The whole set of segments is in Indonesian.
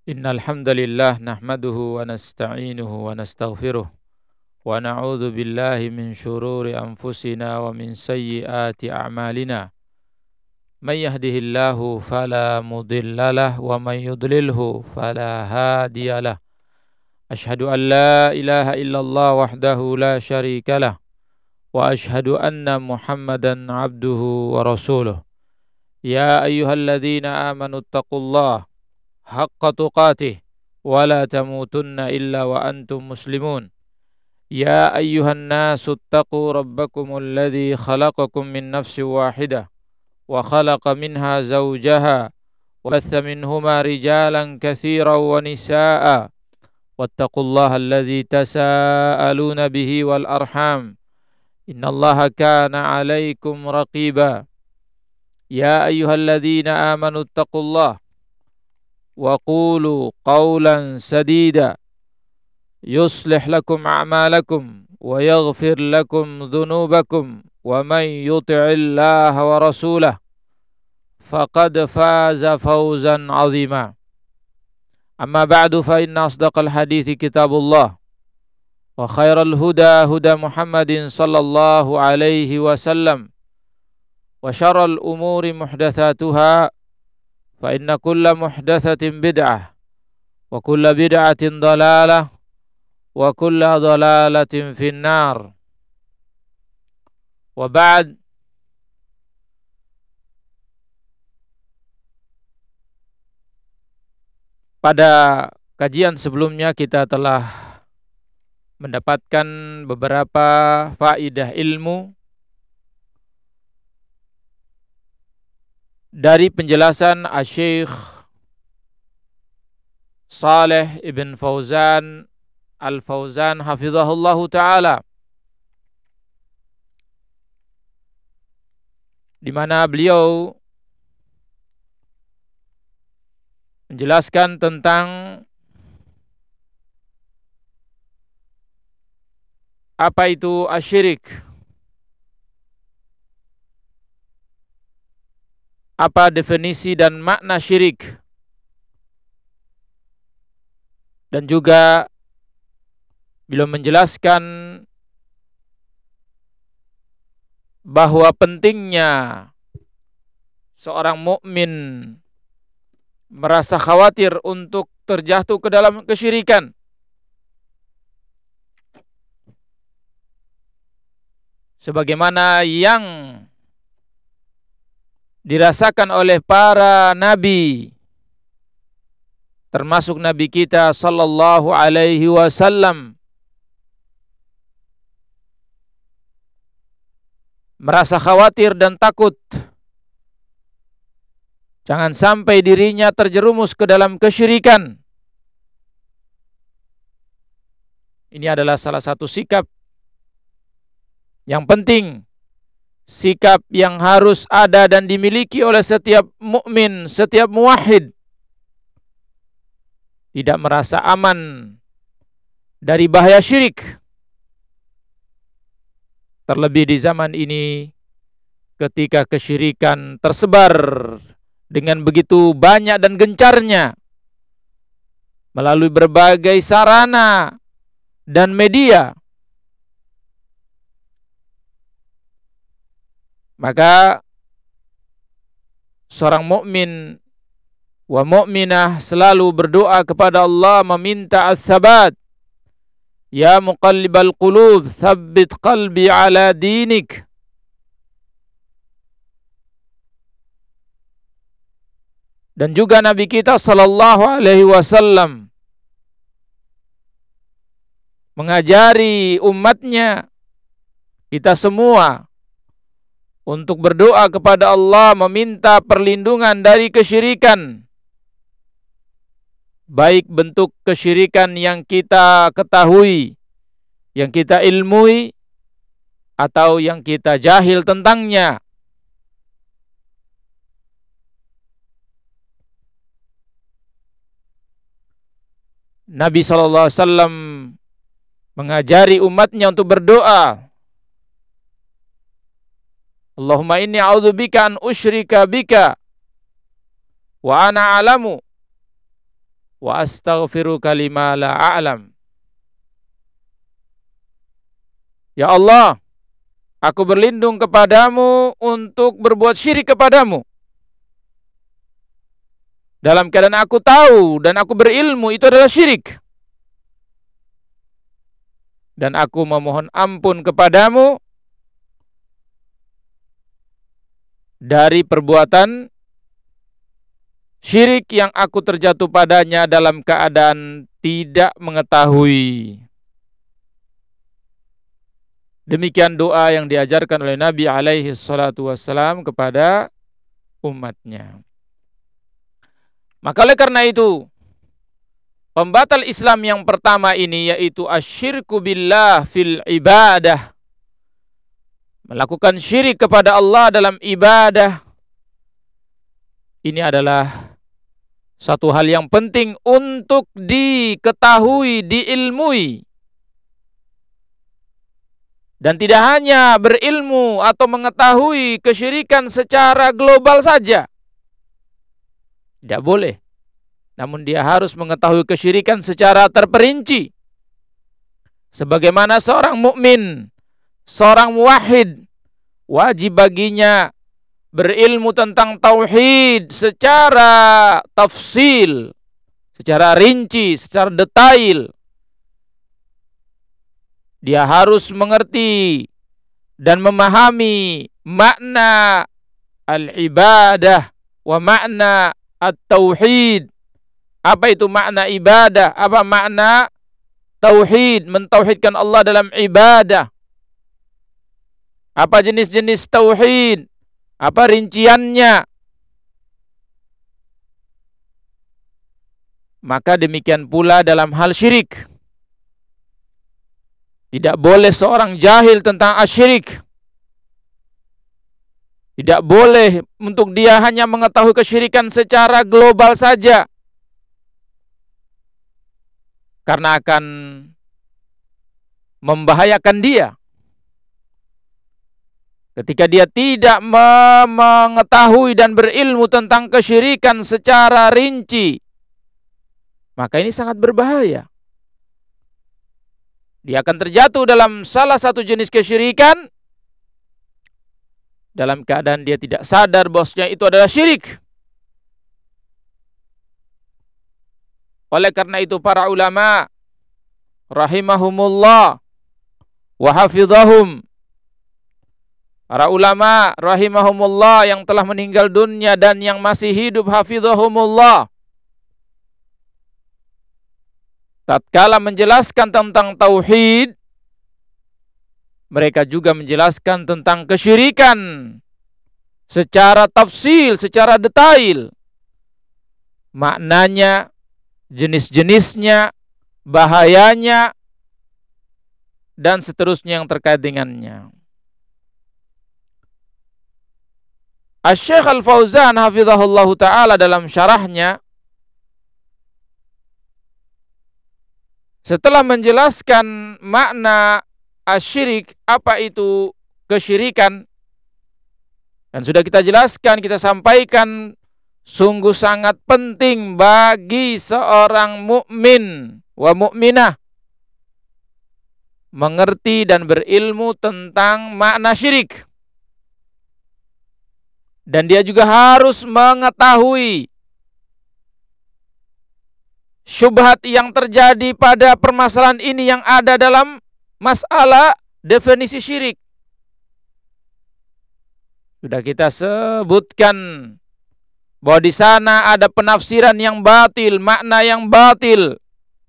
Innal hamdalillah nahmaduhu wa nasta'inuhu wa nastaghfiruh wa na'udzu billahi min shururi anfusina wa min sayyiati a'malina. May yahdihillahu fala mudhillalah wa may yudlilhu fala hadiyalah. Ashhadu an la ilaha illallah wahdahu la syarikalah wa ashhadu anna Muhammadan abduhu wa rasuluh. Ya ayyuhalladzina amanu taqullaha haqqa tuqatih wa la tamutunna illa wa antum muslimun. Ya ayyuhan nasu attaqu rabbakumul ladzi khalaqakum min nafsin wahidah wa khalaqa minha zawjaha wa batha minhuma rijalan katsiran wa nisaa'a wattaqullaha alladzi tasaaluna bihi wal arham innallaha kana 'alaikum raqiba. Ya ayyuhalladzina amanu taqullaha wa qulu qawlan sadida yuslih lakum a'malakum wa yaghfir lakum dhunubakum wa may yuti'illaha wa rasulahu faqad faza fawzan 'azima. Amma ba'du fa inna asdaqal hadithi kitabullah wa khairal huda huda Muhammadin sallallahu alaihi wasallam wa syarral umuri muhdatsatuha fa inna kulla muhdatsatin bid'ah wa kulla bid'atin dhalalah wa kulla dhalalatin finnar. Wa ba'd. Pada kajian sebelumnya kita telah mendapatkan beberapa faidah ilmu dari penjelasan Asy-Syaikh Shalih Ibn Fauzan Al-Fauzan hafizahullahu ta'ala, di mana beliau menjelaskan tentang apa itu asyirik, apa definisi dan makna syirik, dan juga beliau menjelaskan bahwa pentingnya seorang mukmin merasa khawatir untuk terjatuh ke dalam kesyirikan, sebagaimana yang dirasakan oleh para nabi, termasuk nabi kita sallallahu alaihi wasallam, merasa khawatir dan takut jangan sampai dirinya terjerumus ke dalam kesyirikan. Ini adalah salah satu sikap yang penting, sikap yang harus ada dan dimiliki oleh setiap mukmin, setiap muwahhid. Tidak merasa aman dari bahaya syirik. Terlebih di zaman ini ketika kesyirikan tersebar dengan begitu banyak dan gencarnya melalui berbagai sarana dan media, maka seorang mukmin wa mukminah selalu berdoa kepada Allah meminta as-sabat. Ya muqallibal qulub, tsabbit qalbi ala dinik. Dan juga Nabi kita sallallahu alaihi wasallam mengajari umatnya, kita semua, untuk berdoa kepada Allah meminta perlindungan dari kesyirikan, baik bentuk kesyirikan yang kita ketahui, yang kita ilmui, atau yang kita jahil tentangnya. Nabi SAW mengajari umatnya untuk berdoa, Allahumma inni a'udzubika an usyrika bika wa ana a'lamu wa astaghfiruka lima la a'lam. Ya Allah, aku berlindung kepadamu untuk berbuat syirik kepadamu. Dalam keadaan aku tahu dan aku berilmu itu adalah syirik. Dan aku memohon ampun kepadamu dari perbuatan syirik yang aku terjatuh padanya dalam keadaan tidak mengetahui. Demikian doa yang diajarkan oleh Nabi alaihi salatu wassalam kepada umatnya. Maka oleh karena itu, pembatal Islam yang pertama ini yaitu asyirku billah fil ibadah. Melakukan syirik kepada Allah dalam ibadah. Ini adalah satu hal yang penting untuk diketahui, diilmui. Dan tidak hanya berilmu atau mengetahui kesyirikan secara global saja. Tidak boleh. Namun dia harus mengetahui kesyirikan secara terperinci. Sebagaimana seorang mukmin, seorang muwahhid, wajib baginya berilmu tentang tauhid secara tafsil, secara rinci, secara detail. Dia harus mengerti dan memahami makna al-ibadah wa makna at-tauhid. Apa itu makna ibadah? Apa makna tauhid? Mentauhidkan Allah dalam ibadah. Apa jenis-jenis tauhid? Apa rinciannya? Maka demikian pula dalam hal syirik. Tidak boleh seorang jahil tentang asyirik. Tidak boleh untuk dia hanya mengetahui kesyirikan secara global saja. Karena akan membahayakan dia. Ketika dia tidak mengetahui dan berilmu tentang kesyirikan secara rinci, maka ini sangat berbahaya. Dia akan terjatuh dalam salah satu jenis kesyirikan dalam keadaan dia tidak sadar bahwasanya itu adalah syirik. Oleh karena itu para ulama rahimahumullah wa hafizahum, para ulama rahimahumullah yang telah meninggal dunia dan yang masih hidup hafizahumullah, tatkala menjelaskan tentang tauhid, mereka juga menjelaskan tentang kesyirikan secara tafsil, secara detail. Maknanya, jenis-jenisnya, bahayanya, dan seterusnya yang terkait dengannya. Asy-Syaikh Al-Fauzan hafizahullahu ta'ala dalam syarahnya, setelah menjelaskan makna asyirik, apa itu kesyirikan, dan sudah kita jelaskan, kita sampaikan, sungguh sangat penting bagi seorang mukmin wa mukminah mengerti dan berilmu tentang makna syirik. Dan dia juga harus mengetahui syubhat yang terjadi pada permasalahan ini yang ada dalam masalah definisi syirik. Sudah kita sebutkan bahwa di sana ada penafsiran yang batil, makna yang batil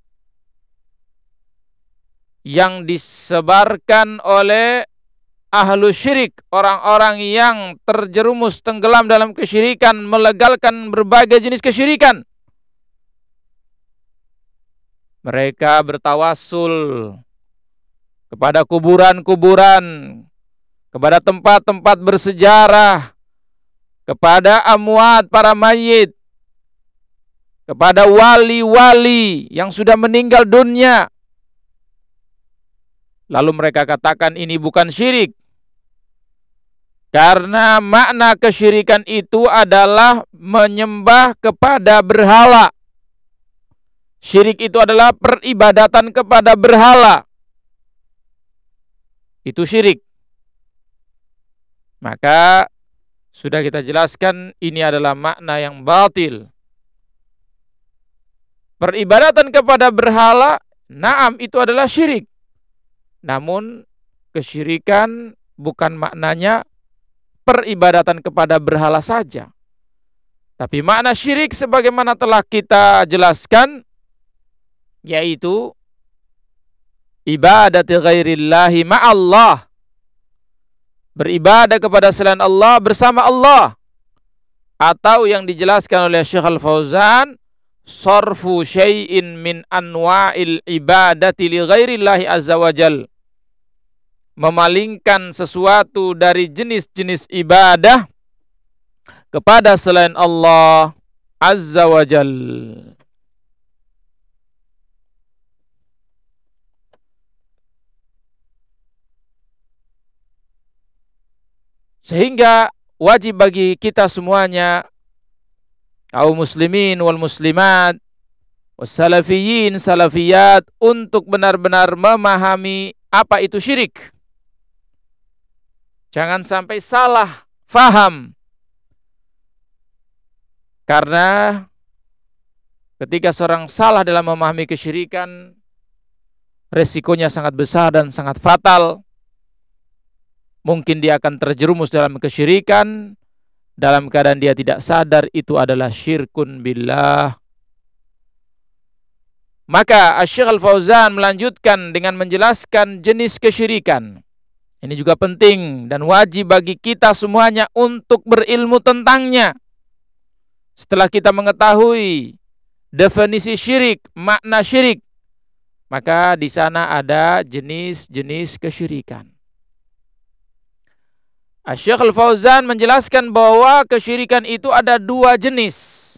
yang disebarkan oleh ahlu syirik, orang-orang yang terjerumus tenggelam dalam kesyirikan, melegalkan berbagai jenis kesyirikan. Mereka bertawassul kepada kuburan-kuburan, kepada tempat-tempat bersejarah, kepada amwat, para mayit, kepada wali-wali yang sudah meninggal dunia. Lalu mereka katakan ini bukan syirik, karena makna kesyirikan itu adalah menyembah kepada berhala, Syirik itu adalah peribadatan kepada berhala. Itu syirik. Maka sudah kita jelaskan ini adalah makna yang batil. Peribadatan kepada berhala, na'am, itu adalah syirik. Namun kesyirikan bukan maknanya peribadatan kepada berhala saja. Tapi makna syirik sebagaimana telah kita jelaskan, yaitu ibadati ghairillahi ma'allah. Beribadah kepada selain Allah bersama Allah. Atau yang dijelaskan oleh Syekh Al-Fauzan, sarfu syai'in min anwa'il ibadati li ghairillahi azza wa jal. Memalingkan sesuatu dari jenis-jenis ibadah kepada selain Allah azza wa jal. Sehingga wajib bagi kita semuanya, kaum muslimin wal muslimat, wassalafiyin salafiyat, untuk benar-benar memahami apa itu syirik. Jangan sampai salah faham. Karena ketika seorang salah dalam memahami kesyirikan, resikonya sangat besar dan sangat fatal. Mungkin dia akan terjerumus dalam kesyirikan dalam keadaan dia tidak sadar itu adalah syirkun billah. Maka Syekh Al-Fauzan melanjutkan dengan menjelaskan jenis kesyirikan. Ini juga penting dan wajib bagi kita semuanya untuk berilmu tentangnya. Setelah kita mengetahui definisi syirik, makna syirik, maka di sana ada jenis-jenis kesyirikan. Syekh Al-Fauzan menjelaskan bahwa kesyirikan itu ada dua jenis.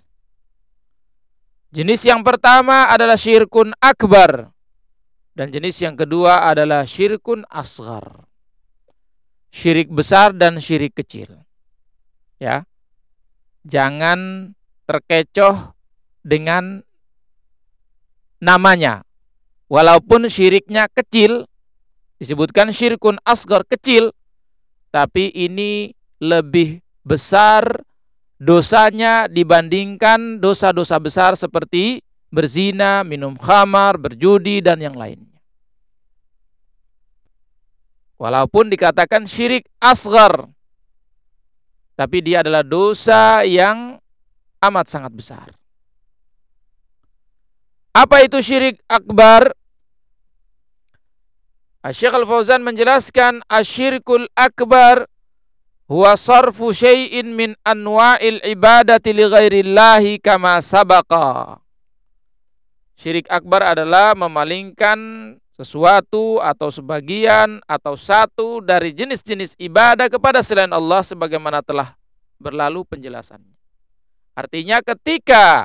Jenis yang pertama adalah syirkun akbar, dan jenis yang kedua adalah syirkun asghar. Syirik besar dan syirik kecil. Ya. Jangan terkecoh dengan namanya. Walaupun syiriknya kecil, disebutkan syirkun asghar, kecil, tapi ini lebih besar dosanya dibandingkan dosa-dosa besar seperti berzina, minum khamar, berjudi, dan yang lainnya. Walaupun dikatakan syirik asghar, tapi dia adalah dosa yang amat sangat besar. Apa itu syirik akbar? Syekh Al-Fauzan menjelaskan asyirkul akbar huwa sarfu syai'in min anwa'il ibadati li ghairillahi kama sabaqa. Syirik akbar adalah memalingkan sesuatu atau sebagian atau satu dari jenis-jenis ibadah kepada selain Allah sebagaimana telah berlalu penjelasannya. Artinya ketika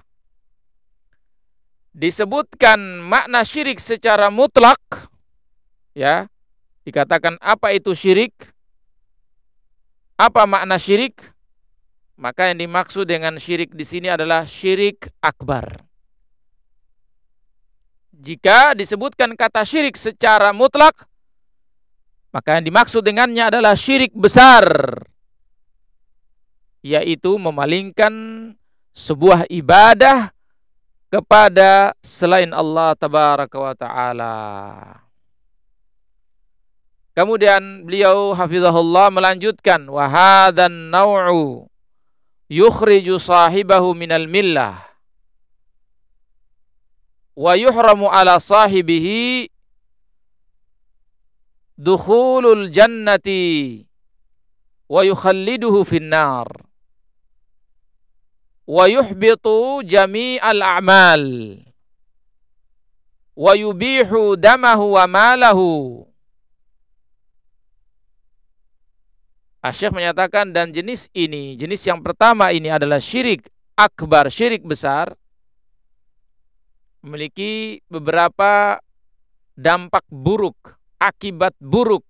disebutkan makna syirik secara mutlak, ya, dikatakan apa itu syirik, apa makna syirik, maka yang dimaksud dengan syirik di sini adalah syirik akbar. Jika disebutkan kata syirik secara mutlak, maka yang dimaksud dengannya adalah syirik besar, yaitu memalingkan sebuah ibadah kepada selain Allah tabaraka wa ta'ala. Kemudian beliau hafizahullah melanjutkan, wa hadzan naw'u yukhriju sahibahu minal millah wa yuhramu ala sahibihi dukhulul jannati wa yukhalliduhu finnar wa yuhbitu jami'al a'mal wa yubihu damahu wa malahu. Syekh menyatakan, dan jenis ini, jenis yang pertama ini adalah syirik akbar, syirik besar, memiliki beberapa dampak buruk, akibat buruk,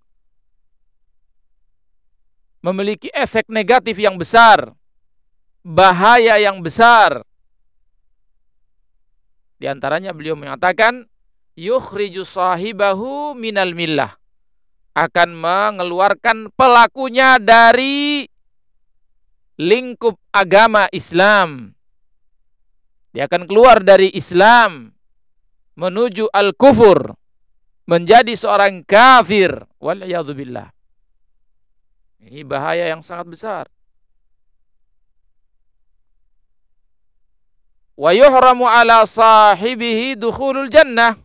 memiliki efek negatif yang besar, bahaya yang besar. Di antaranya beliau mengatakan yukhriju sahibahu minal millah, akan mengeluarkan pelakunya dari lingkup agama Islam. Dia akan keluar dari Islam menuju al-kufur, menjadi seorang kafir. Wal'iyadzubillah. Ini bahaya yang sangat besar. Wa yuhramu ala sahibihi dukhulul jannah.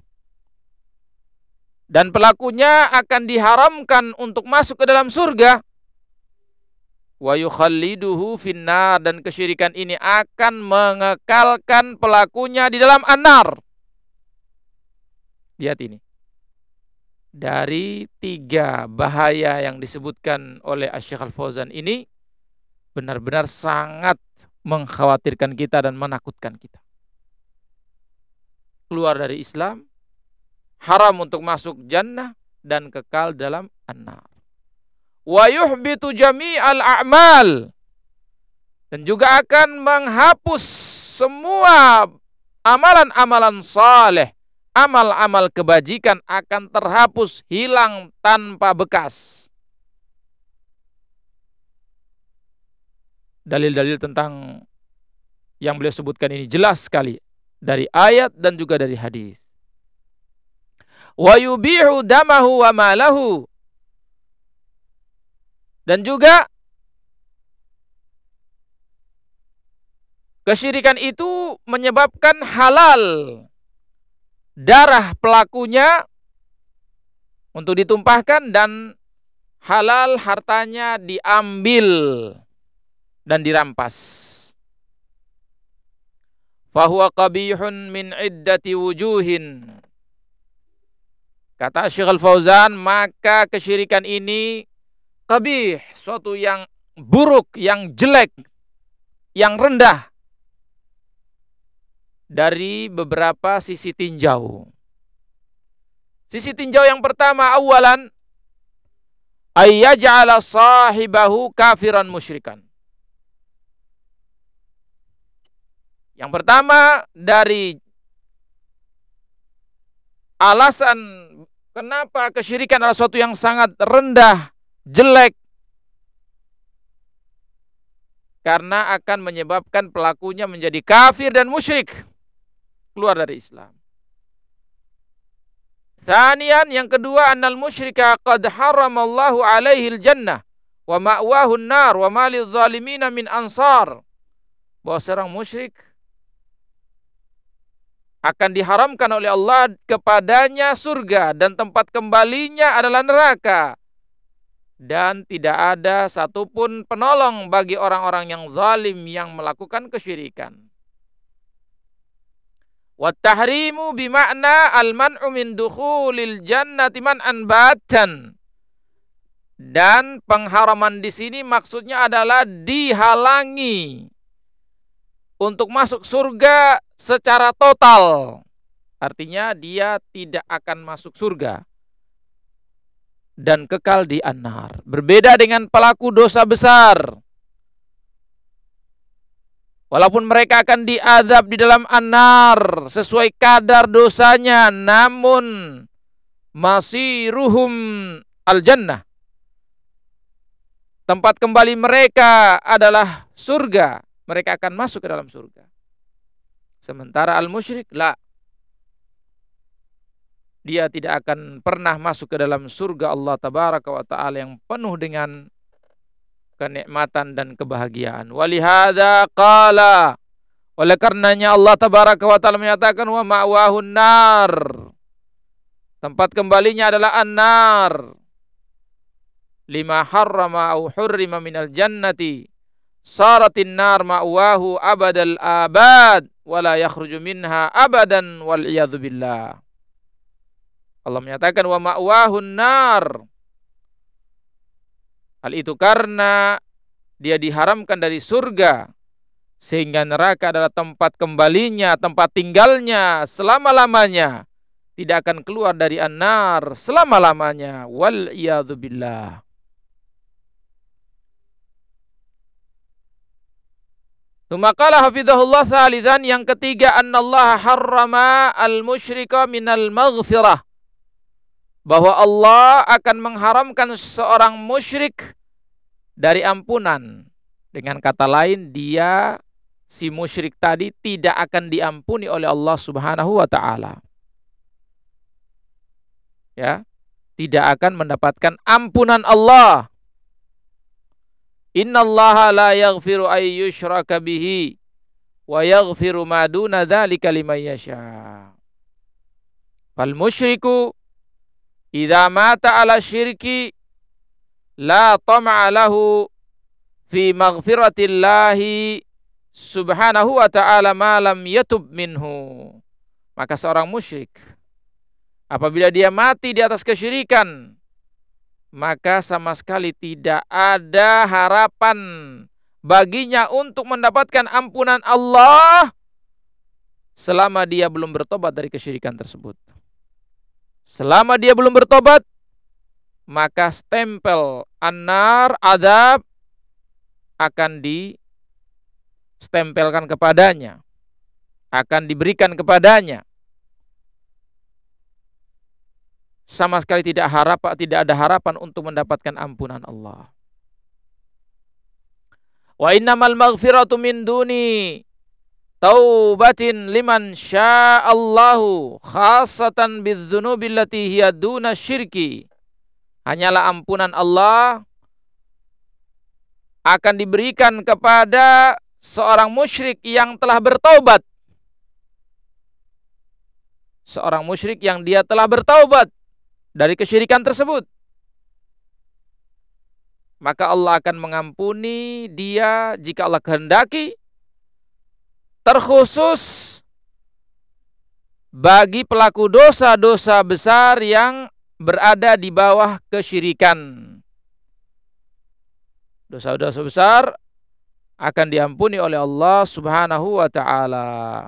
Dan pelakunya akan diharamkan untuk masuk ke dalam surga. Wa yukhalliduhu finnar, dan kesyirikan ini akan mengekalkan pelakunya di dalam an-nar. Lihat ini. Dari 3 bahaya yang disebutkan oleh Asy-Syaikh Al-Fauzan ini benar-benar sangat mengkhawatirkan kita dan menakutkan kita. Keluar dari Islam, haram untuk masuk jannah, dan kekal dalam an-nar. Wa yuhbitu jami'al a'mal, dan juga akan menghapus semua amalan-amalan saleh, amal-amal kebajikan akan terhapus, hilang tanpa bekas. Dalil-dalil tentang yang beliau sebutkan ini jelas sekali dari ayat dan juga dari hadis. Wa yubihu damahu wa malahu, dan juga kesyirikan itu menyebabkan halal darah pelakunya untuk ditumpahkan, dan halal hartanya diambil dan dirampas. Fahuwa qabihun min iddati wujuhin. Kata Syekh Al-Fauzan, maka kesyirikan ini qabih, suatu yang buruk, yang jelek, yang rendah, dari beberapa sisi tinjau. Sisi tinjau yang pertama, awalan ayyaj'ala sahibahu kafiran musyrikan. Yang pertama, dari alasan kenapa kesyirikan adalah suatu yang sangat rendah, jelek, karena akan menyebabkan pelakunya menjadi kafir dan musyrik, keluar dari Islam. Tsaniyan, yang kedua, annal musyrika qad haramallahu alaihi al-jannah wa ma'wahu an-nar wa ma lidh-dhalimina min ansar. Bahwa seorang musyrik akan diharamkan oleh Allah kepadanya surga, dan tempat kembalinya adalah neraka, dan tidak ada satupun penolong bagi orang-orang yang zalim yang melakukan kesyirikan. Wat tahrimu bima'na al-man'u min dukhulil jannati man'an batan. Dan pengharaman di sini maksudnya adalah dihalangi untuk masuk surga secara total. Artinya dia tidak akan masuk surga dan kekal di an-nar. Berbeda dengan pelaku dosa besar. Walaupun mereka akan diazab di dalam an-nar sesuai kadar dosanya, namun masiruhum al-jannah. Tempat kembali mereka adalah surga. Mereka akan masuk ke dalam surga. Sementara al-musyrik, la. Dia tidak akan pernah masuk ke dalam surga Allah Tabaraka wa Ta'ala yang penuh dengan kenikmatan dan kebahagiaan. Walihada qala, oleh karenanya Allah Tabaraka wa Ta'ala menyatakan wa ma'wahun nar. Tempat kembalinya adalah an-nar. Lima harrama au hurrima minal jannati saratin nar ma'wahu abadal abad wala yakhruju minha abadan wal iyadzu billah. Allah menyatakan wa ma'wahun nar. Hal itu karena dia diharamkan dari surga, sehingga neraka adalah tempat kembalinya, tempat tinggalnya selama-lamanya. Tidak akan keluar dari an-nar selama-lamanya. Wal iyadzu billah. Tsumma qala hafizahullah tsalitsan, yang ketiga, annallaha harrama al-musyrika minal maghfirah, bahwa Allah akan mengharamkan seorang musyrik dari ampunan. Dengan kata lain, dia, si musyrik tadi, tidak akan diampuni oleh Allah Subhanahu wa taala. Ya, tidak akan mendapatkan ampunan Allah. Innallaha la yaghfiru ay yushraka bihi wa yaghfiru ma duna dzalika liman yasha. Fal musyriku idza mata ala syirki la tam'a lahu fi maghfiratillahi subhanahu wa ta'ala ma lam yatub minhu. Maka seorang musyrik, apabila dia mati di atas kesyirikan, maka sama sekali tidak ada harapan baginya untuk mendapatkan ampunan Allah selama dia belum bertobat dari kesyirikan tersebut. Selama dia belum bertobat, maka stempel an-nar, azab, akan distempelkan kepadanya, akan diberikan kepadanya. Sama sekali tidak ada harapan untuk mendapatkan ampunan Allah. Wa innamal maghfiratu min duni taubatin liman sya'allahu khassatan bidzunubi allati hiya duna syirki. Hanyalah ampunan Allah akan diberikan kepada seorang musyrik yang telah bertaubat. Seorang musyrik yang dia telah bertaubat dari kesyirikan tersebut, maka Allah akan mengampuni dia jika Allah kehendaki, terkhusus bagi pelaku dosa-dosa besar yang berada di bawah kesyirikan. Dosa-dosa besar akan diampuni oleh Allah Subhanahu wa ta'ala.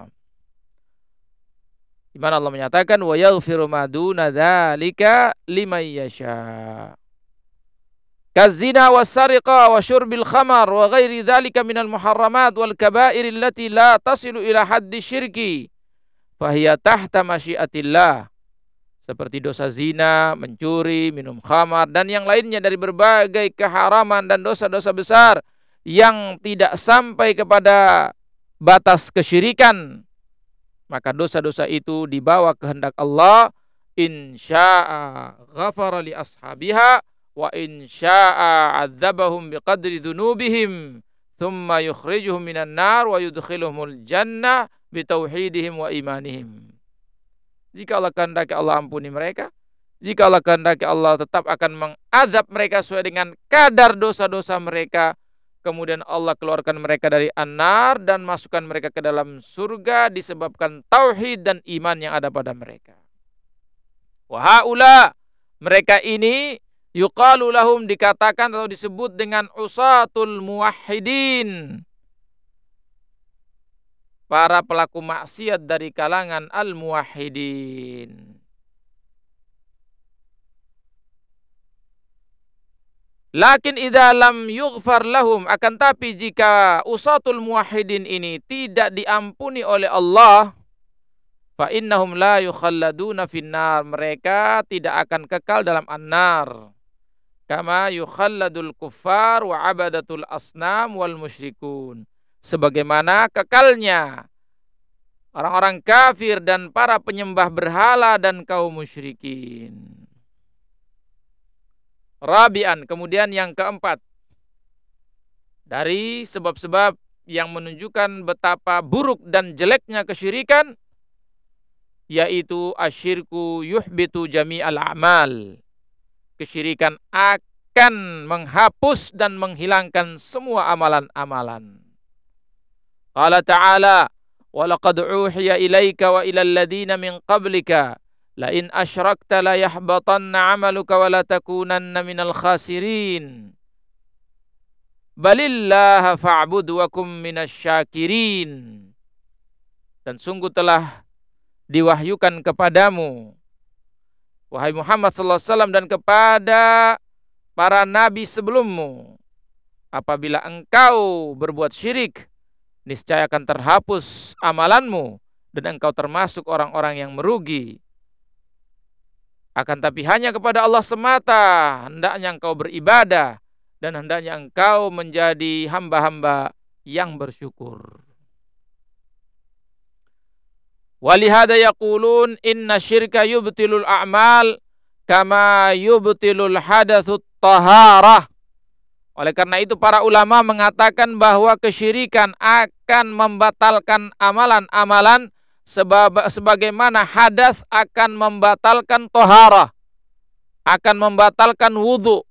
Di mana Allah menyatakan wa yaghfiru ma duna dzalika liman yasha. Kazina was-sariqa wa syurbil khamar wa ghairi dzalika minal muharramat wal kaba'ir allati la tasilu ila haddi syirki fahiya tahta masyiatillah. Seperti dosa zina, mencuri, minum khamar, dan yang lainnya dari berbagai keharaman dan dosa-dosa besar yang tidak sampai kepada batas kesyirikan, maka dosa-dosa itu dibawa kehendak Allah. Insya'a ghafara li ashabiha wa insya'a adzabahum biqadri dzunubihim thumma yukhrijuhum minan nar wa yudkhiluhumul jannah bitauhidihim wa imanihim. Jika Allah kehendaki, Allah ampuni mereka. Jika Allah kehendaki, Allah tetap akan mengazab mereka sesuai dengan kadar dosa-dosa mereka. Kemudian Allah keluarkan mereka dari an-nar dan masukkan mereka ke dalam surga disebabkan tauhid dan iman yang ada pada mereka. Wa haula, mereka ini yuqalu lahum, dikatakan atau disebut dengan usatul muwahhidin, para pelaku maksiat dari kalangan al-muwahhidin. Lakin idza lam yughfar lahum, akan tapi jika usatul muwahhidin ini tidak diampuni oleh Allah, fa innahum la yukhalladuna finnar, mereka tidak akan kekal dalam an-nar. Kama yukhalladul kuffar wa abadatul asnam wal musyrikun, sebagaimana kekalnya orang-orang kafir dan para penyembah berhala dan kaum musyrikin. Rabi'an, kemudian yang keempat, dari sebab-sebab yang menunjukkan betapa buruk dan jeleknya kesyirikan, yaitu asyirku yuhbitu jami'al a'mal. Kesyirikan akan menghapus dan menghilangkan semua amalan-amalan. Qala ta'ala, wa laqad uhiya ilaika wa ilal ladzina min qablika la in asyrakta la yahbatanna 'amaluka wa la takunanna minal khasirin. Balillaha fa'bud wa kum minasyakirin. Dan sungguh telah diwahyukan kepadamu, wahai Muhammad sallallahu alaihi wasallam, dan kepada para nabi sebelummu, apabila engkau berbuat syirik, niscaya akan terhapus amalanmu dan engkau termasuk orang-orang yang merugi. Akan tapi hanya kepada Allah semata hendaknya engkau beribadah dan hendaknya engkau menjadi hamba-hamba yang bersyukur. Walihada yaqulun inna syirka yubtilul a'mal kama yubtilul hadatsut taharah. Oleh karena itu para ulama mengatakan bahwa kesyirikan akan membatalkan amalan-amalan sebagaimana hadas akan membatalkan taharah, akan membatalkan wudu.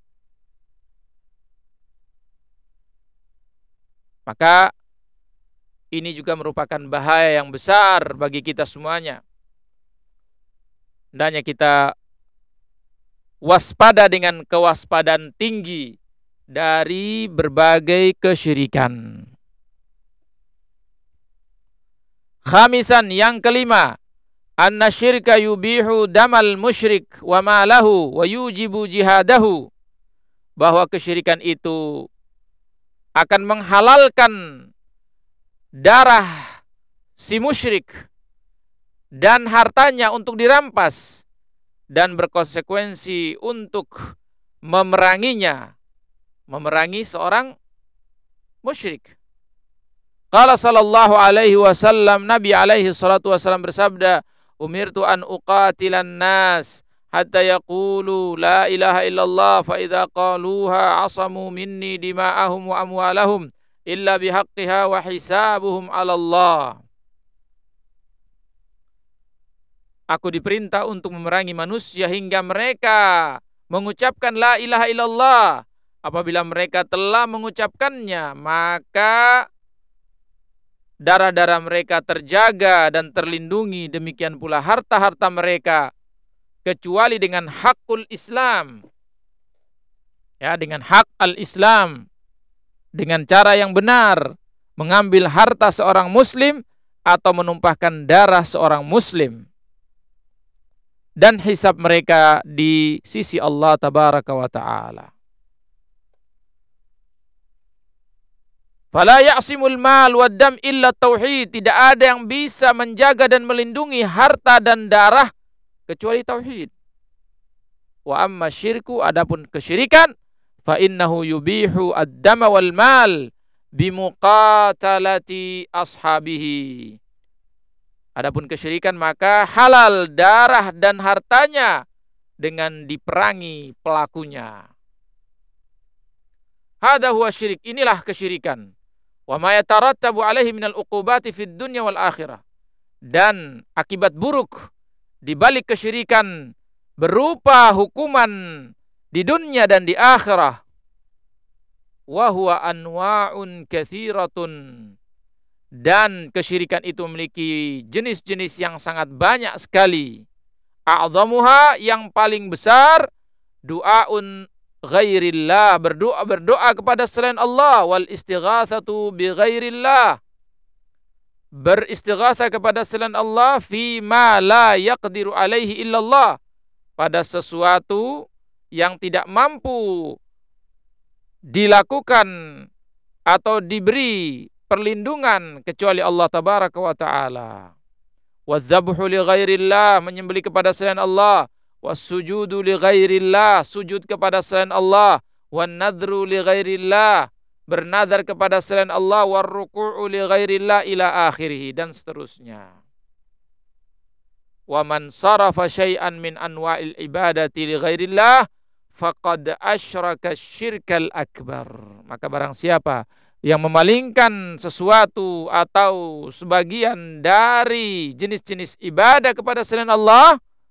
Maka ini juga merupakan bahaya yang besar bagi kita semuanya. Hendaknya kita waspada dengan kewaspadaan tinggi dari berbagai kesyirikan. Khamisan, yang kelima, anna syirka yubihu damal musyrik wa malahu wa yujibu jihadahu. Bahwa kesyirikan itu akan menghalalkan darah si musyrik dan hartanya untuk dirampas dan berkonsekuensi untuk memeranginya, memerangi seorang musyrik. Qala sallallahu alaihi wasallam, Nabi alaihi salatu wasallam bersabda, umirtu an uqatilan nas hatta yaqulu la ilaha illallah fa idza qaluha asamu minni dima'ahum wa amwalahum illa bihaqqiha wa hisabuhum 'ala Allah. Aku diperintah untuk memerangi manusia hingga mereka mengucapkan la ilaha illallah. Apabila mereka telah mengucapkannya, maka darah-darah mereka terjaga dan terlindungi, demikian pula harta-harta mereka, kecuali dengan hakul Islam. Ya, dengan hak al-Islam, dengan cara yang benar, mengambil harta seorang muslim atau menumpahkan darah seorang muslim, dan hisab mereka di sisi Allah tabaraka wa ta'ala. Fala ya'simul mal wa dam illa tauhid. Tidak ada yang bisa menjaga dan melindungi harta dan darah kecuali tauhid. Wa amma syirku, adapun kesyirikan, fa innahu yubihu ad-dama wal mal bimuqatalati ashabihi. Adapun kesyirikan maka halal darah dan hartanya dengan diperangi pelakunya. Hada huwa syirik, inilah kesyirikan. Wa ma yatarattabu alaihi minal uqubati fid dunya wal akhirah. Dan akibat buruk di balik kesyirikan berupa hukuman di dunia dan di akhirah. Wa huwa anwa'un katsiratun. Dan kesyirikan itu memiliki jenis-jenis yang sangat banyak sekali. A'zamuha, yang paling besar, du'aun ghairillah, berdoa kepada selain Allah, wal istighatsatu bi ghairillah, beristighatsah kepada selain Allah, fi ma la yaqdiru alaihi illallah, pada sesuatu yang tidak mampu dilakukan atau diberi perlindungan kecuali Allah tabaraka wa ta'ala. Wadzabhu li ghairillah, menyembelih kepada selain Allah. Wassujudu li ghairillah, sujud kepada selain Allah. Wan nadru li ghairillah, bernadar kepada selain Allah. Warruku'u li ghairillah ila akhirih, dan seterusnya. Wa man sarafa syai'an min anwa'il ibadati li ghairillah faqad asyraka syirkal akbar. Maka barang siapa yang memalingkan sesuatu atau sebagian dari jenis-jenis ibadah kepada selain Allah,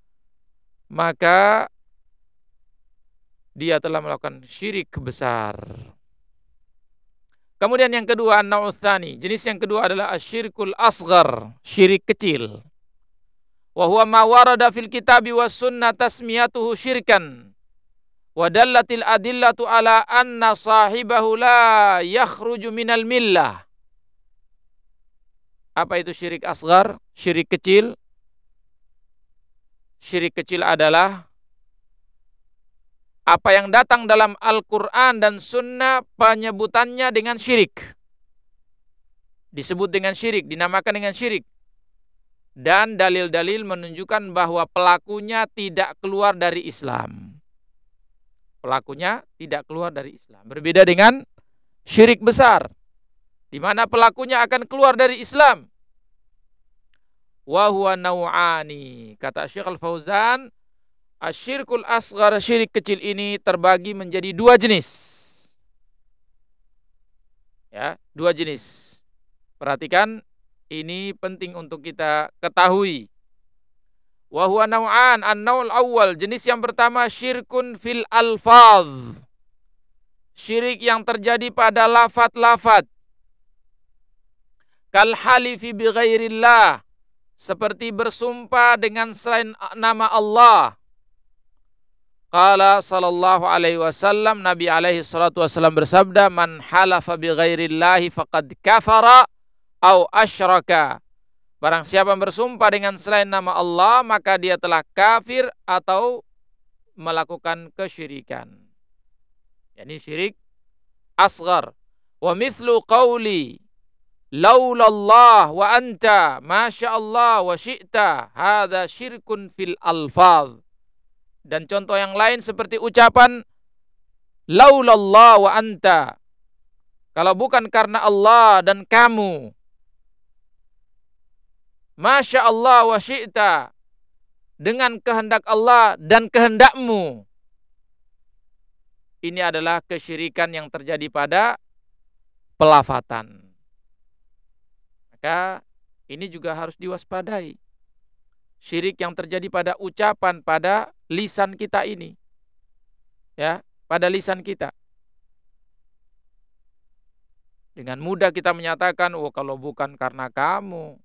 maka dia telah melakukan syirik besar. Kemudian yang kedua, an-naw'u tsani, jenis yang kedua adalah asyirkul asghar, syirik kecil. Wa huwa ma warada fil kitabi was sunnah tasmiyatuhu syirkan. Wa dallatil adillatu ala anna sahibahu la yakhruju minal millah. Apa itu syirik asghar? Syirik kecil. Syirik kecil adalah apa yang datang dalam Al-Quran dan Sunnah penyebutannya dengan syirik. disebut dengan syirik, dinamakan dengan syirik. Dan dalil-dalil menunjukkan bahwa pelakunya tidak keluar dari Islam. Pelakunya tidak keluar dari Islam. Berbeda dengan syirik besar, di mana pelakunya akan keluar dari Islam. Wa huwa nau'ani. Kata Syekh Al-Fauzan, asyirkul asghar, syirik kecil ini terbagi menjadi dua jenis. Ya, dua jenis. Perhatikan, ini penting untuk kita ketahui. Wa huwa nau'an, an-naul awal, jenis yang pertama syirkun fil alfaz. Syirik yang terjadi pada lafaz-lafaz. Kal halifi bi ghairillah, seperti bersumpah dengan selain nama Allah. Qala sallallahu alaihi wasallam, Nabi alaihi salatu wasallam bersabda, man halafa bi ghairillahi faqad kafara au asyraka. Barang siapa bersumpah dengan selain nama Allah, maka dia telah kafir atau melakukan kesyirikan. Yani syirik asghar. Wa mithlu qawli laulallah wa anta masyaallah wa syi'ta, hadza syirkun fil alfaz. Dan contoh yang lain seperti ucapan laulallah wa anta, kalau bukan karena Allah dan kamu. Masya Allah wa syi'ta, dengan kehendak Allah dan kehendakmu. Ini adalah kesyirikan yang terjadi pada pelafatan. Maka ini juga harus diwaspadai. Syirik yang terjadi pada ucapan, pada lisan kita ini. Ya, pada lisan kita. Dengan mudah kita menyatakan, oh kalau bukan karena kamu,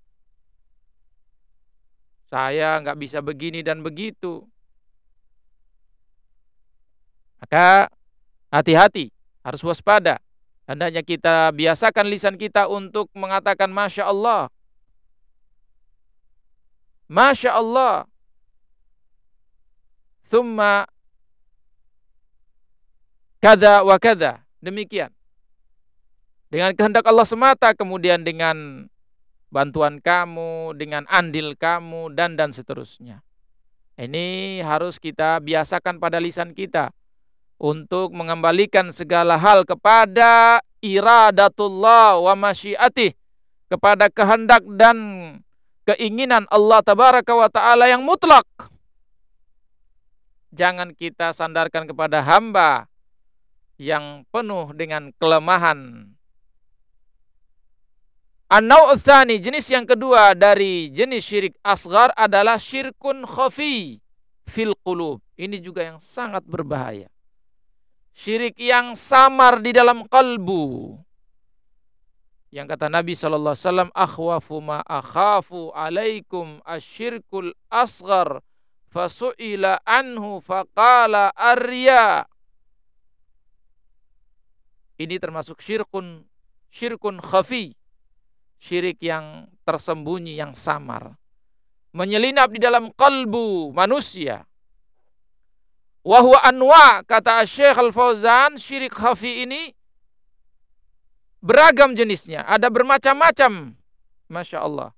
saya nggak bisa begini dan begitu. Maka hati-hati, harus waspada. Hendaknya kita biasakan lisan kita untuk mengatakan Masya Allah. Masya Allah. Thumma kada wa kada. Demikian. Dengan kehendak Allah semata, kemudian dengan bantuan kamu, dengan andil kamu, dan seterusnya. Ini harus kita biasakan pada lisan kita untuk mengembalikan segala hal kepada iradatullah wa masyiatih, kepada kehendak dan keinginan Allah tabaraka wa ta'ala yang mutlak. Jangan kita sandarkan kepada hamba yang penuh dengan kelemahan. An-naw' tsani, jenis yang kedua dari jenis syirik asghar adalah syirkun khafi fil qulub. Ini juga yang sangat berbahaya. Syirik yang samar di dalam kalbu. Yang kata Nabi SAW, akhwafu ma akhafu alaikum asyirkul asghar fasu'ila anhu faqala arya. Ini termasuk syirkun khafi. Syirik yang tersembunyi, yang samar, menyelinap di dalam kalbu manusia. Wa huwa anwa', kata Syekh Al-Fauzan, syirik khafi ini beragam jenisnya, ada bermacam-macam. Masya Allah,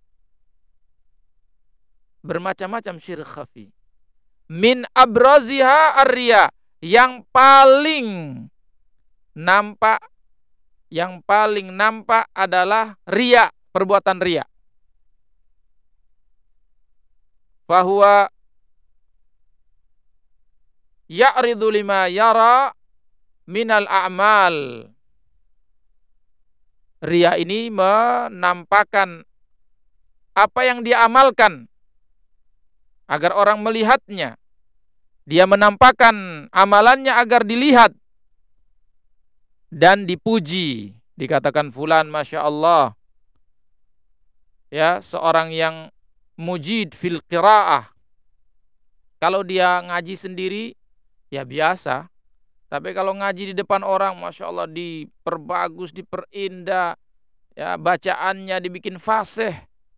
bermacam-macam syirik khafi. Min abraziha ar-riya, yang paling nampak adalah riya, perbuatan riya. Fahuwa ya'ridu lima yara minal a'mal. Riya ini menampakkan apa yang dia amalkan agar orang melihatnya. Dia menampakkan amalannya agar dilihat dan dipuji. Dikatakan fulan Masya Allah, ya, seorang yang mujid fil qiraah. Kalau dia ngaji sendiri ya biasa, tapi kalau ngaji di depan orang, Masya Allah, diperbagus, diperindah, ya, bacaannya dibikin fasih,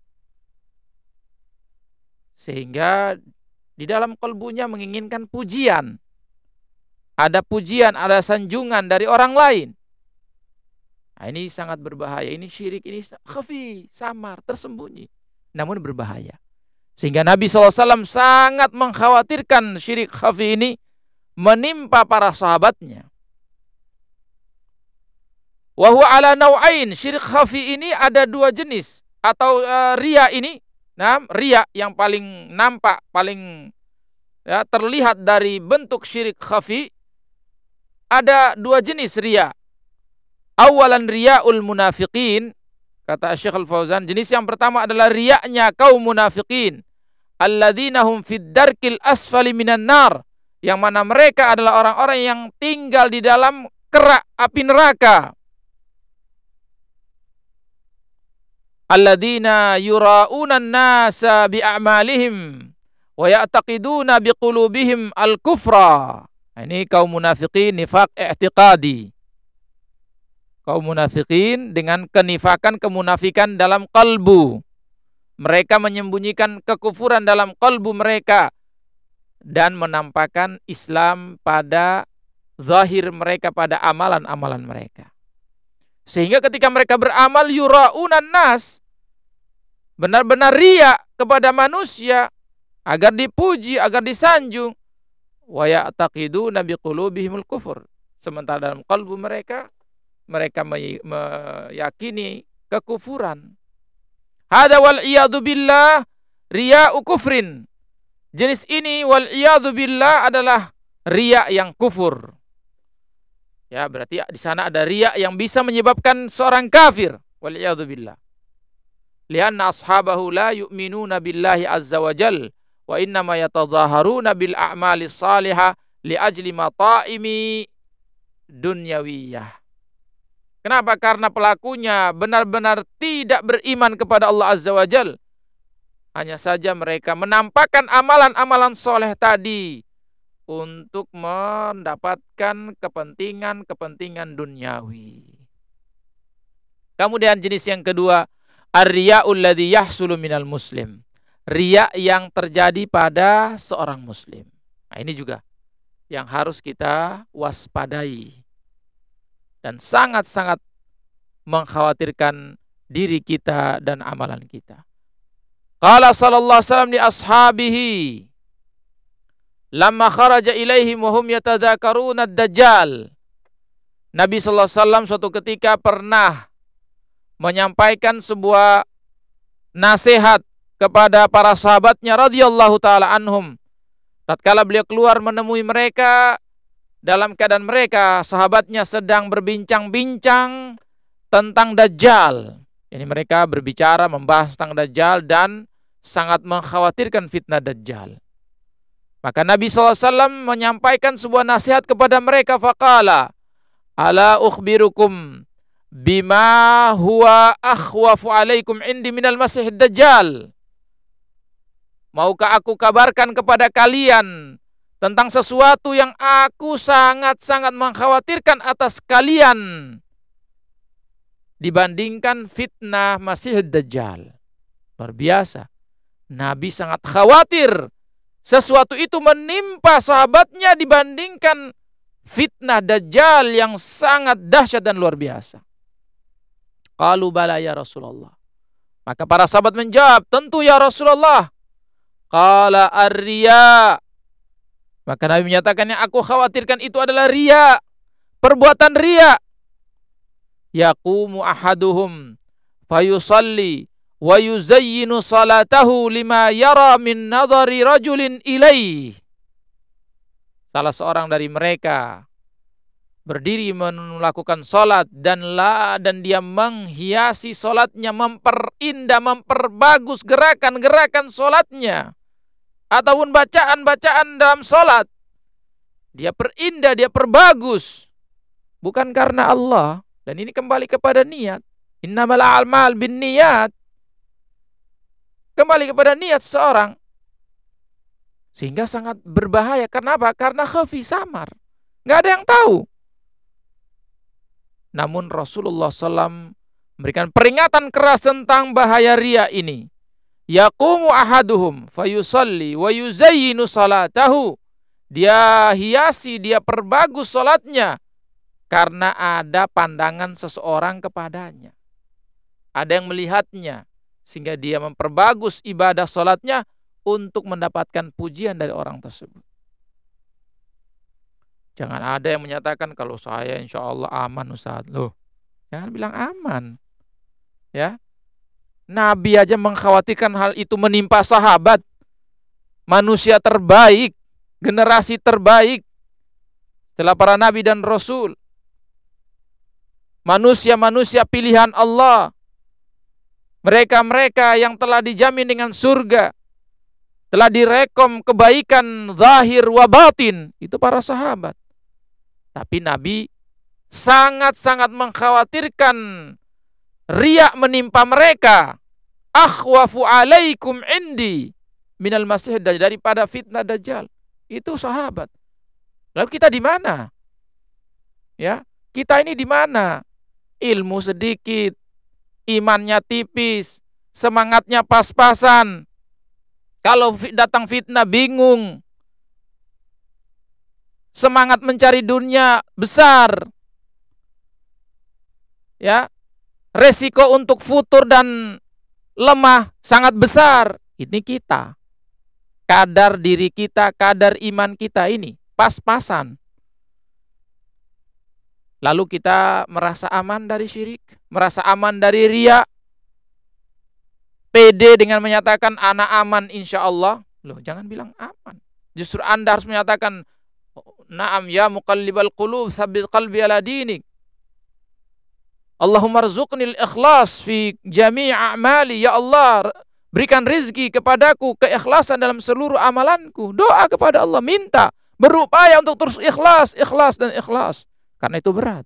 sehingga di dalam kalbunya menginginkan pujian. Ada pujian, ada sanjungan dari orang lain. Nah, ini sangat berbahaya. Ini syirik, ini khafi, samar, tersembunyi. Namun berbahaya. Sehingga Nabi SAW sangat mengkhawatirkan syirik khafi ini menimpa para sahabatnya. Wa huwa ala nau'ain. Syirik khafi ini ada dua jenis. Atau riya ini. Nah, riya yang paling nampak, paling terlihat dari bentuk syirik khafi. Ada dua jenis riya. Awalan riya'ul munafiqin, kata Syekh Al-Fauzan, jenis yang pertama adalah riya'nya kaum munafiqin, alladzina hum fid darkil asfali minan nar, yang mana mereka adalah orang-orang yang tinggal di dalam kerak api neraka. Alladzina yura'una an-nasa bi'amalihim wa ya'taqiduna biqulubihim al-kufra. Ini kaum munafiqin nifaq i'tiqadi. Kaum munafikin dengan kenifakan, kemunafikan dalam kalbu. Mereka menyembunyikan kekufuran dalam kalbu mereka dan menampakkan Islam pada zahir mereka, pada amalan-amalan mereka. Sehingga ketika mereka beramal yura'unan nas, benar-benar riya kepada manusia agar dipuji, agar disanjung. Wa ya'taqiduna biqulubihimul kufur. Sementara dalam kalbu mereka meyakini kekufuran. Hada wal iyadu billah riya'u kufrin. Jenis ini wal iyadu billah adalah riya yang kufur. Ya, berarti di sana ada riya yang bisa menyebabkan seorang kafir. Wal iyadu billah. Lianna ashabahu la yu'minuna billahi azza wa jal wa innama yatadhaharuna bil a'mali salihah li ajli mata'imi dunyawiyah. Kenapa? Karena pelakunya benar-benar tidak beriman kepada Allah Azza wa Jal. Hanya saja mereka menampakkan amalan-amalan soleh tadi untuk mendapatkan kepentingan-kepentingan duniawi. Kemudian jenis yang kedua, ar-riya'ul ladzi yahsulu minal muslim. Riya yang terjadi pada seorang muslim. Nah, ini juga yang harus kita waspadai. Dan sangat-sangat mengkhawatirkan diri kita dan amalan kita. Qala sallallahu alaihi wasallam li ashabihi lamma kharaja ilaihim wa hum yatadzakaruna ad-dajjal. Nabi sallallahu alaihi wasallam suatu ketika pernah menyampaikan sebuah nasihat kepada para sahabatnya radhiyallahu taala anhum. Tatkala beliau keluar menemui mereka, dalam keadaan mereka, sahabatnya sedang berbincang-bincang tentang Dajjal. Ini mereka berbicara, membahas tentang Dajjal dan sangat mengkhawatirkan fitnah Dajjal. Maka Nabi SAW menyampaikan sebuah nasihat kepada mereka. Faqala, ala ukhbirukum bima huwa akhwafu alaikum indi minal masih Dajjal. Maukah aku kabarkan kepada kalian tentang sesuatu yang aku sangat-sangat mengkhawatirkan atas kalian dibandingkan fitnah Masih Dajjal. Luar biasa. Nabi sangat khawatir sesuatu itu menimpa sahabatnya dibandingkan fitnah Dajjal yang sangat dahsyat dan luar biasa. Qalu bala ya Rasulullah. Maka para sahabat menjawab, tentu ya Rasulullah. Qala ar-riya. Maka Nabi menyatakan yang aku khawatirkan itu adalah riya. Perbuatan riya. Yaqumu ahaduhum fayusalli wa yuzayyinu salatahu lima yara min nadhari rajulin ilaih. Salah seorang dari mereka berdiri melakukan salat dan dia menghiasi salatnya, memperindah, memperbagus gerakan-gerakan salatnya. Ataupun bacaan-bacaan dalam sholat. Dia perindah, dia perbagus. Bukan karena Allah. Dan ini kembali kepada niat. Innamal a'mal bin niyat. Kembali kepada niat seorang. Sehingga sangat berbahaya. Kenapa? Karena khafi, samar. Nggak ada yang tahu. Namun Rasulullah SAW memberikan peringatan keras tentang bahaya riya ini. Yaqumu ahaduhum fayusalli wa yuzayyinu salatahu. Dia hiasi, dia perbagus salatnya. karena ada pandangan seseorang kepadanya. Ada yang melihatnya, sehingga dia memperbagus ibadah sholatnya untuk mendapatkan pujian dari orang tersebut. Jangan ada yang menyatakan kalau saya insya Allah aman Ustaz. Loh, jangan bilang aman. Ya, Nabi aja mengkhawatirkan hal itu menimpa sahabat, manusia terbaik, generasi terbaik setelah para nabi dan rasul. Manusia-manusia pilihan Allah. Mereka-mereka yang telah dijamin dengan surga, telah direkom kebaikan zahir wa batin, itu para sahabat. Tapi Nabi sangat-sangat mengkhawatirkan riya menimpa mereka. Akhwafu alaikum indi minal masih daripada fitnah dajjal. Itu sahabat. Lalu kita di mana? Ya, kita ini di mana? Ilmu sedikit, imannya tipis, semangatnya pas-pasan. Kalau datang fitnah bingung. Semangat mencari dunia besar. Ya. Resiko untuk futur dan lemah sangat besar. Ini kita. Kadar diri kita, kadar iman kita ini pas-pasan. Lalu kita merasa aman dari syirik, merasa aman dari riya, pede dengan menyatakan ana aman insya Allah. Loh, jangan bilang aman. Justru Anda harus menyatakan, na'am ya muqallibal qulub, tsabbit qalbi ala dinik. Allahumma rzuqnil ikhlas fi jami' a'mali. Ya Allah, berikan rizki kepadaku keikhlasan dalam seluruh amalanku. Doa kepada Allah, minta, berupaya untuk terus ikhlas, ikhlas dan ikhlas. Karena itu berat.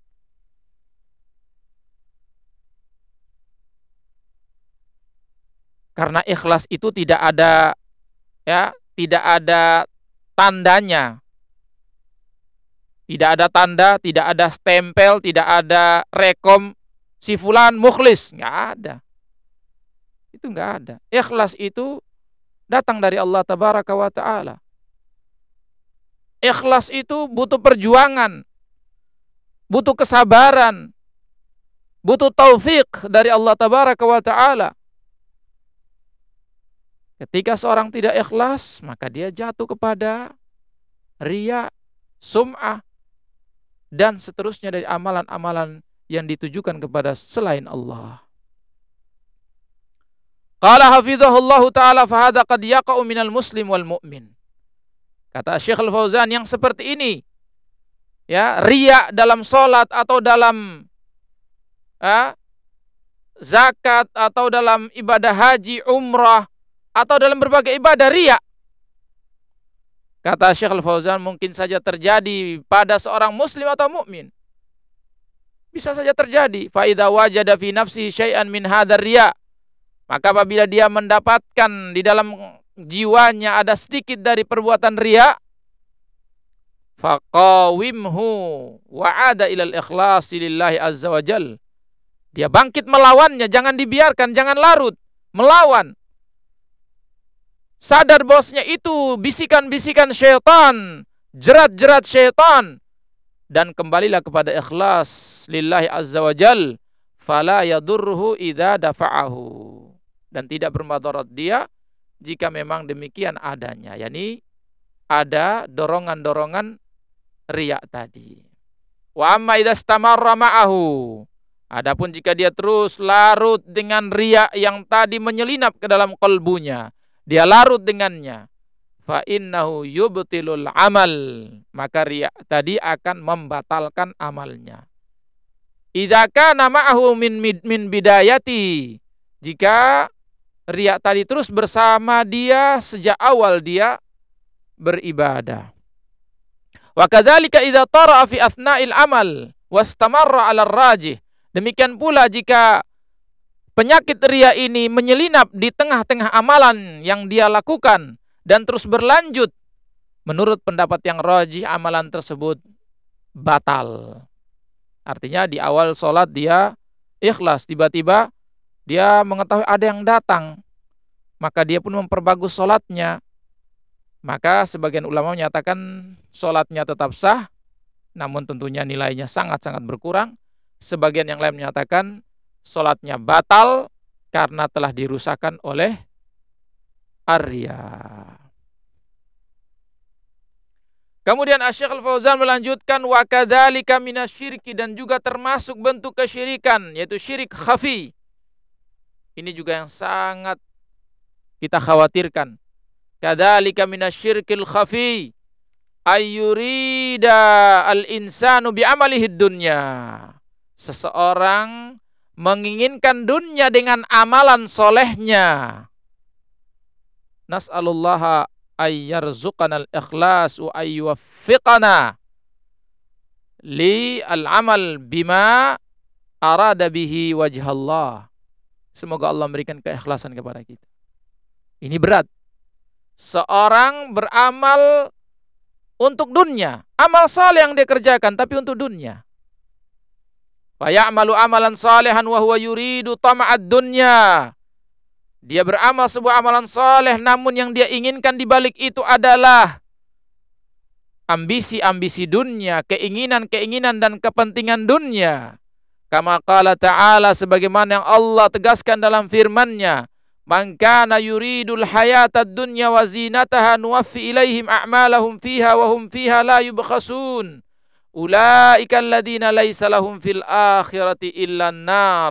Karena ikhlas itu tidak ada, ya, tidak ada tandanya. Tidak ada tanda, tidak ada stempel, tidak ada rekom si fulan mukhlis, nggak ada. Itu nggak ada. Ikhlas itu datang dari Allah Tabaraka wa Ta'ala. Ikhlas itu butuh perjuangan, butuh kesabaran, butuh taufik dari Allah Tabaraka wa Ta'ala. Ketika seorang tidak ikhlas, maka dia jatuh kepada riya, sum'ah, dan seterusnya dari amalan-amalan yang ditujukan kepada selain Allah. Qala hafizahullahu ta'ala fahadha qad yaqa'u minal muslim wal mu'min. Kata Syekh Al-Fauzan, yang seperti ini, ya, riya dalam sholat atau dalam zakat atau dalam ibadah haji, umrah, atau dalam berbagai ibadah riya. Kata Syekh Al-Fauzan, mungkin saja terjadi pada seorang muslim atau mukmin. Bisa saja terjadi. Fa idza wajada fi nafsihi syai'an min hadzal riya. Maka apabila dia mendapatkan di dalam jiwanya ada sedikit dari perbuatan riya, faqawimhu wa'ada ilal ikhlasi lillahi azza wa jal. Dia bangkit melawannya, jangan dibiarkan, jangan larut, melawan. Sadar bosnya itu bisikan-bisikan syaitan, jerat-jerat syaitan, dan kembalilah kepada ikhlas lillahi azza wa jal, fala yadurruhu idza dafa'ahu, dan tidak bermadarat dia jika memang demikian adanya, yakni ada dorongan-dorongan riya tadi. Wa amma idza istamarra ma'ahu, adapun jika dia terus larut dengan riya yang tadi menyelinap ke dalam kalbunya, dia larut dengannya, fa innahu yubtilul amal, maka riya tadi akan membatalkan amalnya. Idza kana ma'ahu min bidayati, jika riya tadi terus bersama dia sejak awal dia beribadah. Wa kadzalika idza tara'a fi athna'il amal wastamarra 'ala ar-rajih, demikian pula jika penyakit riya ini menyelinap di tengah-tengah amalan yang dia lakukan dan terus berlanjut, menurut pendapat yang rajih amalan tersebut batal. Artinya di awal sholat dia ikhlas, tiba-tiba dia mengetahui ada yang datang, maka dia pun memperbagus sholatnya. Maka sebagian ulama menyatakan sholatnya tetap sah, namun tentunya nilainya sangat-sangat berkurang. Sebagian yang lain menyatakan sholatnya batal karena telah dirusakkan oleh ar-riya. Kemudian Asy-Syaikh Al-Fauzan melanjutkan wa kadzalika minasyirki, dan juga termasuk bentuk kesyirikan yaitu syirik khafi. Ini juga yang sangat kita khawatirkan. Kadzalika minasyirkil khafi ayyurida al-insanu bi'amalihi dunya. Seseorang menginginkan dunia dengan amalan solehnya. Nas'alullaha ayyarzuqanal ikhlas wa ayyuwaffiqana li al-amal bima arada bihi wajhallah. Semoga Allah memberikan keikhlasan kepada kita. Ini berat. Seorang beramal untuk dunia, amal saleh yang dia kerjakan tapi untuk dunia. Fa ya'malu amalan salihan wa huwa yuridu tama'ad dunya. Dia beramal sebuah amalan saleh, namun yang dia inginkan di balik itu adalah ambisi-ambisi dunia, keinginan-keinginan dan kepentingan dunia. Kama qala ta'ala, sebagaimana yang Allah tegaskan dalam firman-Nya, man kana yuridul hayatad dunya wa zinataha nuwaffi ilaihim a'malahum fiha wa hum fiha la yubkhasun. Ulaika alladziina laisa lahum fil akhirati illan nar.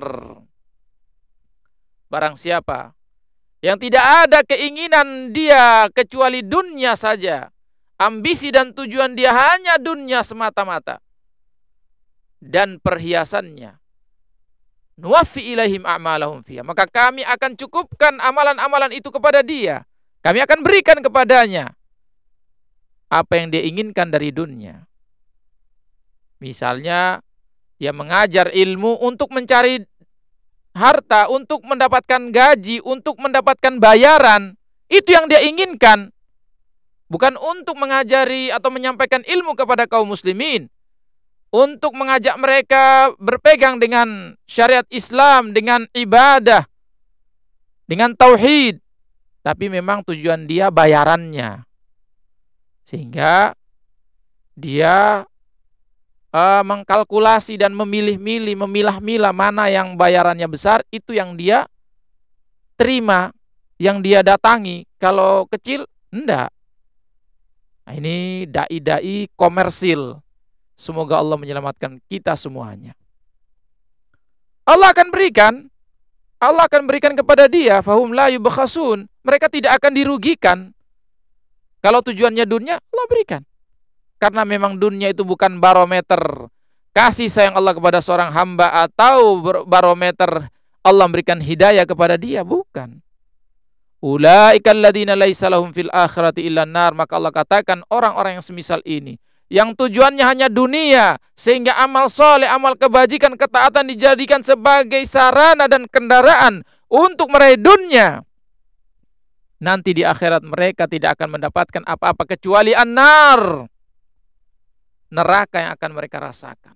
Barang siapa yang tidak ada keinginan dia kecuali dunia saja, ambisi dan tujuan dia hanya dunia semata-mata dan perhiasannya, nuwaffi ilaihim a'malahum fiha, maka kami akan cukupkan amalan-amalan itu kepada dia. Kami akan berikan kepadanya apa yang dia inginkan dari dunia. Misalnya, dia mengajar ilmu untuk mencari harta, untuk mendapatkan gaji, untuk mendapatkan bayaran. Itu yang dia inginkan. Bukan untuk mengajari atau menyampaikan ilmu kepada kaum muslimin, untuk mengajak mereka berpegang dengan syariat Islam, dengan ibadah, dengan tauhid. Tapi memang tujuan dia bayarannya. Sehingga dia mengkalkulasi dan memilih-milih, memilah-milah mana yang bayarannya besar, itu yang dia terima, yang dia datangi. Kalau kecil, enggak. Nah, ini dai-dai komersil. Semoga Allah menyelamatkan kita semuanya. Allah akan berikan kepada dia, fahum la yubkhasun. Mereka tidak akan dirugikan. Kalau tujuannya dunia, Allah berikan. Karena memang dunia itu bukan barometer kasih sayang Allah kepada seorang hamba atau barometer Allah memberikan hidayah kepada dia, bukan. Ulaikal ladzina laisa lahum fil akhirati illan nar. Maka Allah katakan orang-orang yang semisal ini, yang tujuannya hanya dunia, sehingga amal soleh, amal kebajikan, ketaatan dijadikan sebagai sarana dan kendaraan untuk meraih dunia, nanti di akhirat mereka tidak akan mendapatkan apa-apa kecuali an-nar, neraka yang akan mereka rasakan.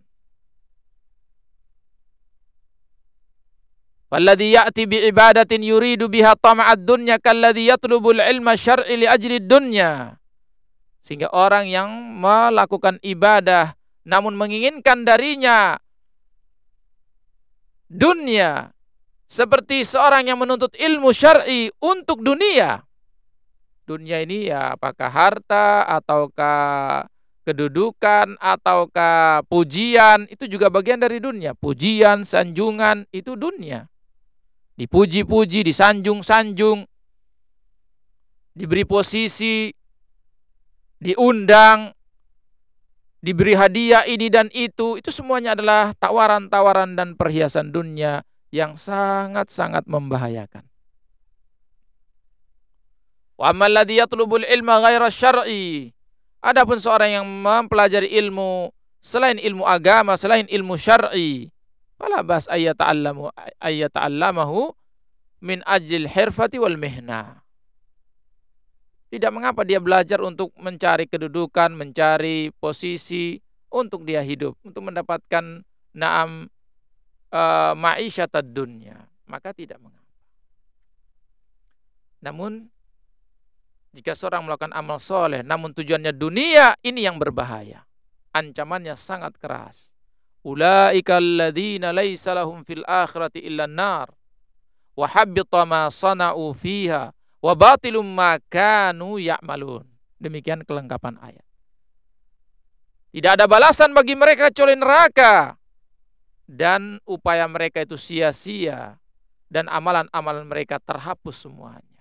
Walladzi ya'ti bi'ibadatin yuridu biha tama'ad dunya kalladzi yatlubul ilma syar'i li ajli dunya. Sehingga orang yang melakukan ibadah namun menginginkan darinya dunia, seperti seorang yang menuntut ilmu syar'i untuk dunia. Dunia ini ya apakah harta ataukah kedudukan ataukah pujian, itu juga bagian dari dunia. Pujian, sanjungan, itu dunia. Dipuji-puji, disanjung-sanjung, diberi posisi, diundang, diberi hadiah ini dan itu semuanya adalah tawaran-tawaran dan perhiasan dunia yang sangat-sangat membahayakan. Wa ammal ladzi yatlubul ilma ghaira syar'i. Adapun seorang yang mempelajari ilmu selain ilmu agama, selain ilmu syar'i, fala bas ayyata'allamahu min ajlil hirfati wal mihna. Tidak mengapa dia belajar untuk mencari kedudukan, mencari posisi untuk dia hidup, untuk mendapatkan ma'isyatad dunya, maka tidak mengapa. Namun jika seorang melakukan amal soleh namun tujuannya dunia, ini yang berbahaya. ancamannya sangat keras. Ulaika alladzina laisa lahum fil akhirati illa an-nar wa habbita ma sana'u fiha wa batilum ma kanu ya'malun. Demikian kelengkapan ayat. Tidak ada balasan bagi mereka kecuali neraka, dan upaya mereka itu sia-sia, dan amalan-amalan mereka terhapus semuanya.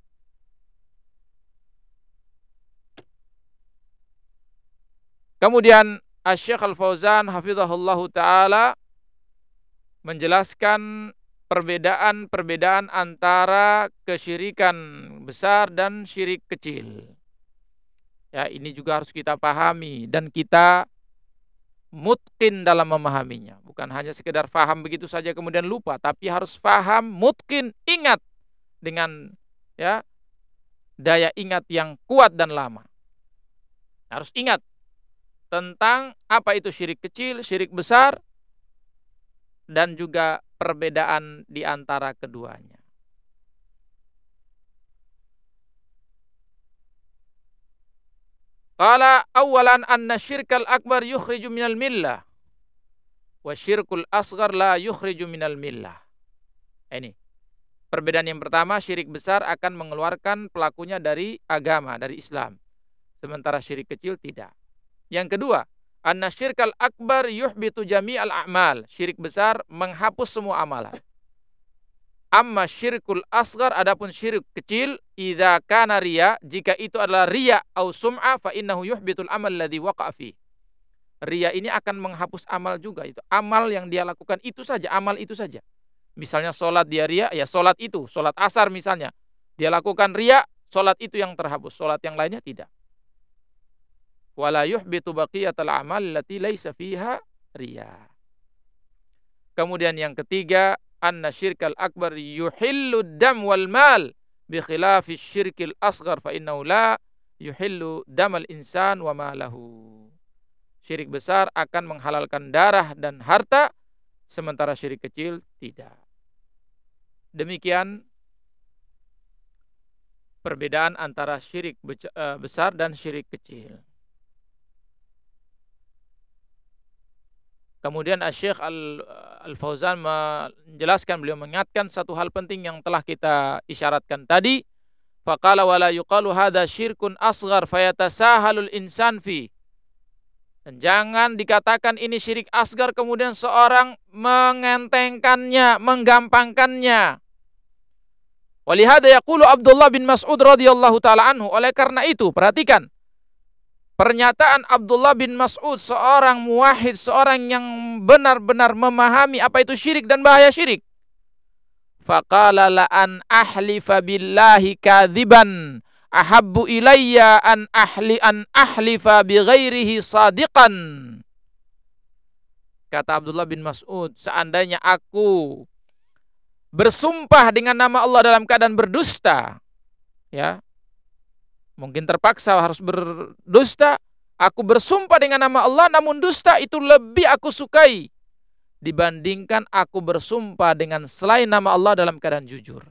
Kemudian Asy-Syaikh Al-Fauzan hafizahullahu taala menjelaskan perbedaan antara kesyirikan besar dan syirik kecil. Ya, ini juga harus kita pahami dan kita mutqin dalam memahaminya. Bukan hanya sekedar faham begitu saja kemudian lupa, tapi harus faham, mutqin, ingat dengan ya daya ingat yang kuat dan lama. Harus ingat tentang apa itu syirik kecil, syirik besar, dan juga perbedaan di antara keduanya. Qala awalan anna syirkal akbar yukhriju minal millah wa syirkul asghar la yukhriju minal millah. Ini perbedaan yang pertama, syirik besar akan mengeluarkan pelakunya dari agama, dari Islam. Sementara syirik kecil tidak. Yang kedua, anna syirkal akbar yuhbitu jami'al a'mal. Syirik besar menghapus semua amalan. Amma syirkul asghar, adapun syirik kecil, idza kana riya, jika itu adalah riya au sum'a fa innahu yuhbitul amal ladzi waqa'a fi. Riya ini akan menghapus amal juga, itu amal yang dia lakukan itu saja, amal itu saja. Misalnya salat dia riya, ya salat itu, salat asar misalnya, dia lakukan riya, salat itu yang terhapus, salat yang lainnya tidak. Wala yuhbitu baqiyatal amal allati laisa fiha riya. Kemudian yang ketiga, anna syirkal akbar yuhillu dam wal mal bi khilafi syirkil asghar fa innahu la yuhillu damal insan wa malahu. Syirik besar akan menghalalkan darah dan harta, sementara syirik kecil tidak. Demikian perbedaan antara syirik besar dan syirik kecil. Kemudian Asy-Syaikh Al-Fauzan menjelaskan, beliau mengingatkan satu hal penting yang telah kita isyaratkan tadi. Faqala wala yuqalu hadza syirkun asghar fayatasahalul insan fi. Dan jangan dikatakan ini syirik asghar kemudian seorang mengentengkannya, menggampangkannya. Walihada yaqulu Abdullah bin Mas'ud radhiyallahu taala anhu. Oleh karena itu, perhatikan pernyataan Abdullah bin Mas'ud, seorang muwahhid, seorang yang benar-benar memahami apa itu syirik dan bahaya syirik. Faqala la an ahlifa billahi kadziban ahabbu ilayya an ahlifa bi ghairihi sadiqan. Kata Abdullah bin Mas'ud, seandainya aku bersumpah dengan nama Allah dalam keadaan berdusta, ya, mungkin terpaksa harus berdusta, aku bersumpah dengan nama Allah namun dusta itu lebih aku sukai dibandingkan aku bersumpah dengan selain nama Allah dalam keadaan jujur.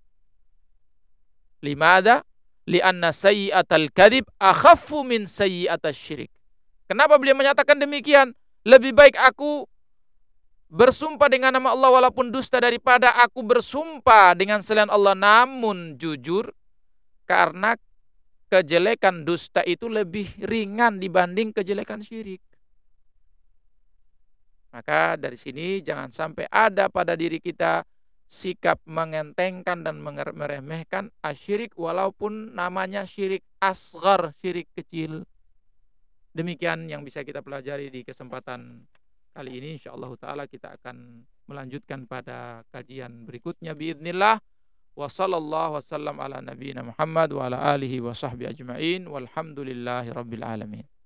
Limada? Lianna sayyi'atal kadhib akhaffu min sayyi'atasy syirik. Kenapa beliau menyatakan demikian? Lebih baik aku bersumpah dengan nama Allah walaupun dusta daripada aku bersumpah dengan selain Allah namun jujur, karena kejelekan dusta itu lebih ringan dibanding kejelekan syirik. Maka dari sini jangan sampai ada pada diri kita sikap mengentengkan dan meremehkan asyirik walaupun namanya syirik asghar, syirik kecil. Demikian yang bisa kita pelajari di kesempatan kali ini. Insyaallah taala kita akan melanjutkan pada kajian berikutnya biidznillah. Wa sallallahu wasallam ala nabiyina Muhammad wa ala alihi wa sahbihi ajma'in walhamdulillahi rabbil alamin.